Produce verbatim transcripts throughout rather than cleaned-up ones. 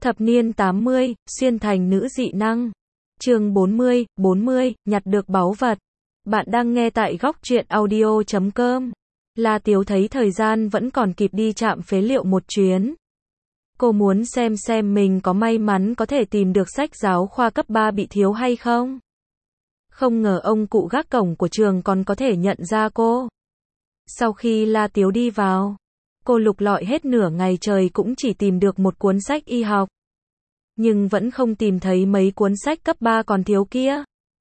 Thập niên tám mươi, xuyên thành nữ dị năng. Chương bốn mươi, bốn mươi, nhặt được báu vật. Bạn đang nghe tại góc truyện audio chấm com. La Tiếu thấy thời gian vẫn còn kịp đi trạm phế liệu một chuyến. Cô muốn xem xem mình có may mắn có thể tìm được sách giáo khoa cấp ba bị thiếu hay không. Không ngờ ông cụ gác cổng của trường còn có thể nhận ra cô. Sau khi La Tiếu đi vào, cô lục lọi hết nửa ngày trời cũng chỉ tìm được một cuốn sách y học. Nhưng vẫn không tìm thấy mấy cuốn sách cấp ba còn thiếu kia.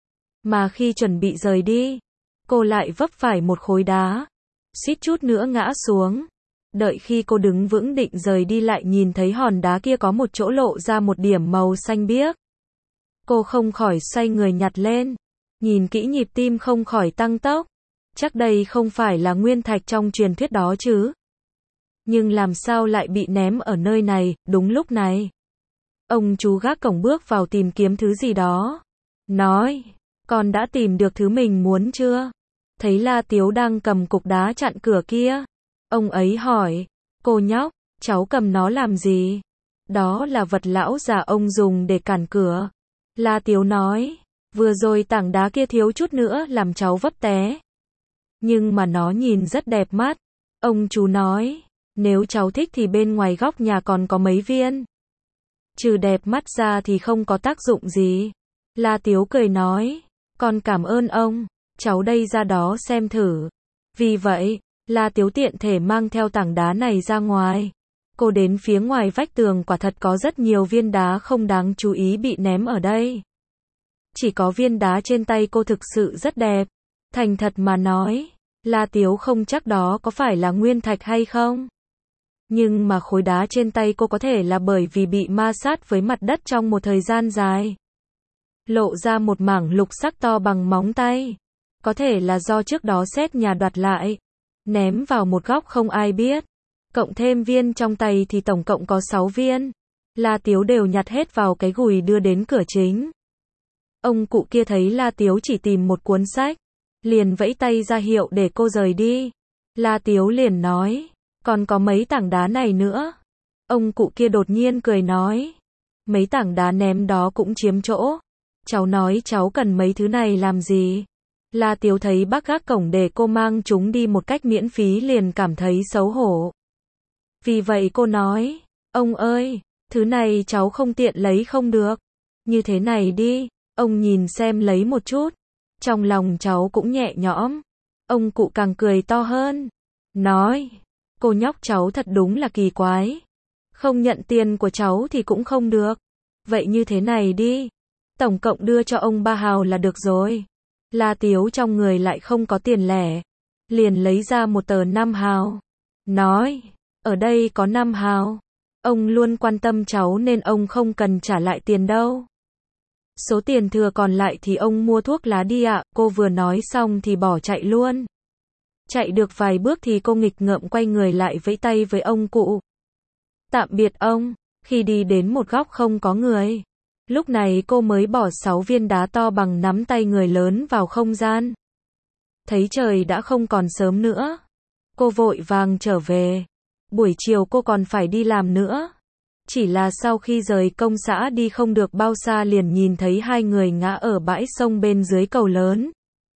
Mà khi chuẩn bị rời đi, cô lại vấp phải một khối đá, suýt chút nữa ngã xuống. Đợi khi cô đứng vững định rời đi lại nhìn thấy hòn đá kia có một chỗ lộ ra một điểm màu xanh biếc. Cô không khỏi xoay người nhặt lên, nhìn kỹ nhịp tim không khỏi tăng tốc. Chắc đây không phải là nguyên thạch trong truyền thuyết đó chứ. Nhưng làm sao lại bị ném ở nơi này, đúng lúc này. Ông chú gác cổng bước vào tìm kiếm thứ gì đó. Nói, con đã tìm được thứ mình muốn chưa? Thấy La Tiếu đang cầm cục đá chặn cửa kia. Ông ấy hỏi, cô nhóc, cháu cầm nó làm gì? Đó là vật lão già ông dùng để cản cửa. La Tiếu nói, vừa rồi tảng đá kia thiếu chút nữa làm cháu vấp té. Nhưng mà nó nhìn rất đẹp mắt. Ông chú nói, nếu cháu thích thì bên ngoài góc nhà còn có mấy viên. Trừ đẹp mắt ra thì không có tác dụng gì. La Tiếu cười nói, con cảm ơn ông, cháu đây ra đó xem thử. Vì vậy, La Tiếu tiện thể mang theo tảng đá này ra ngoài. Cô đến phía ngoài vách tường quả thật có rất nhiều viên đá không đáng chú ý bị ném ở đây. Chỉ có viên đá trên tay cô thực sự rất đẹp. Thành thật mà nói, La Tiếu không chắc đó có phải là nguyên thạch hay không. Nhưng mà khối đá trên tay cô có thể là bởi vì bị ma sát với mặt đất trong một thời gian dài. Lộ ra một mảng lục sắc to bằng móng tay. Có thể là do trước đó sét nhà đoạt lại. Ném vào một góc không ai biết. Cộng thêm viên trong tay thì tổng cộng có sáu viên. La Tiếu đều nhặt hết vào cái gùi đưa đến cửa chính. Ông cụ kia thấy La Tiếu chỉ tìm một cuốn sách, liền vẫy tay ra hiệu để cô rời đi. La Tiếu liền nói, còn có mấy tảng đá này nữa. Ông cụ kia đột nhiên cười nói, mấy tảng đá ném đó cũng chiếm chỗ. Cháu nói cháu cần mấy thứ này làm gì? La Tiếu thấy bác gác cổng để cô mang chúng đi một cách miễn phí liền cảm thấy xấu hổ. Vì vậy cô nói, ông ơi, thứ này cháu không tiện lấy không được. Như thế này đi, ông nhìn xem lấy một chút. Trong lòng cháu cũng nhẹ nhõm. Ông cụ càng cười to hơn. Nói, cô nhóc cháu thật đúng là kỳ quái. Không nhận tiền của cháu thì cũng không được. Vậy như thế này đi. Tổng cộng đưa cho ông ba hào là được rồi. La Tiếu trong người lại không có tiền lẻ. Liền lấy ra một tờ năm hào. Nói, ở đây có năm hào. Ông luôn quan tâm cháu nên ông không cần trả lại tiền đâu. Số tiền thừa còn lại thì ông mua thuốc lá đi ạ. Cô vừa nói xong thì bỏ chạy luôn. Chạy được vài bước thì cô nghịch ngợm quay người lại vẫy tay với ông cụ. Tạm biệt ông. Khi đi đến một góc không có người. Lúc này cô mới bỏ sáu viên đá to bằng nắm tay người lớn vào không gian. Thấy trời đã không còn sớm nữa. Cô vội vàng trở về. Buổi chiều cô còn phải đi làm nữa. Chỉ là sau khi rời công xã đi không được bao xa liền nhìn thấy hai người ngã ở bãi sông bên dưới cầu lớn.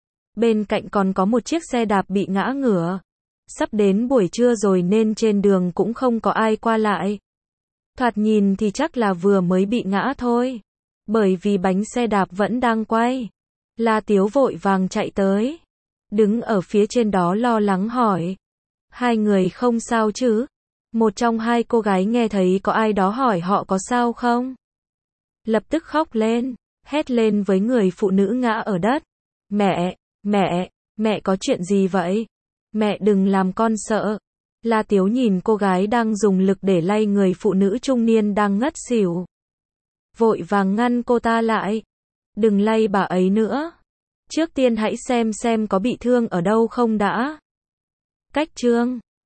Bên cạnh còn có một chiếc xe đạp bị ngã ngửa. Sắp đến buổi trưa rồi nên trên đường cũng không có ai qua lại. Thoạt nhìn thì chắc là vừa mới bị ngã thôi. Bởi vì bánh xe đạp vẫn đang quay. La Tiếu vội vàng chạy tới. Đứng ở phía trên đó lo lắng hỏi. Hai người không sao chứ? Một trong hai cô gái nghe thấy có ai đó hỏi họ có sao không? Lập tức khóc lên, hét lên với người phụ nữ ngã ở đất. Mẹ, mẹ, mẹ có chuyện gì vậy? Mẹ đừng làm con sợ. La Tiếu nhìn cô gái đang dùng lực để lay người phụ nữ trung niên đang ngất xỉu. Vội vàng ngăn cô ta lại. Đừng lay bà ấy nữa. Trước tiên hãy xem xem có bị thương ở đâu không đã. Cách chương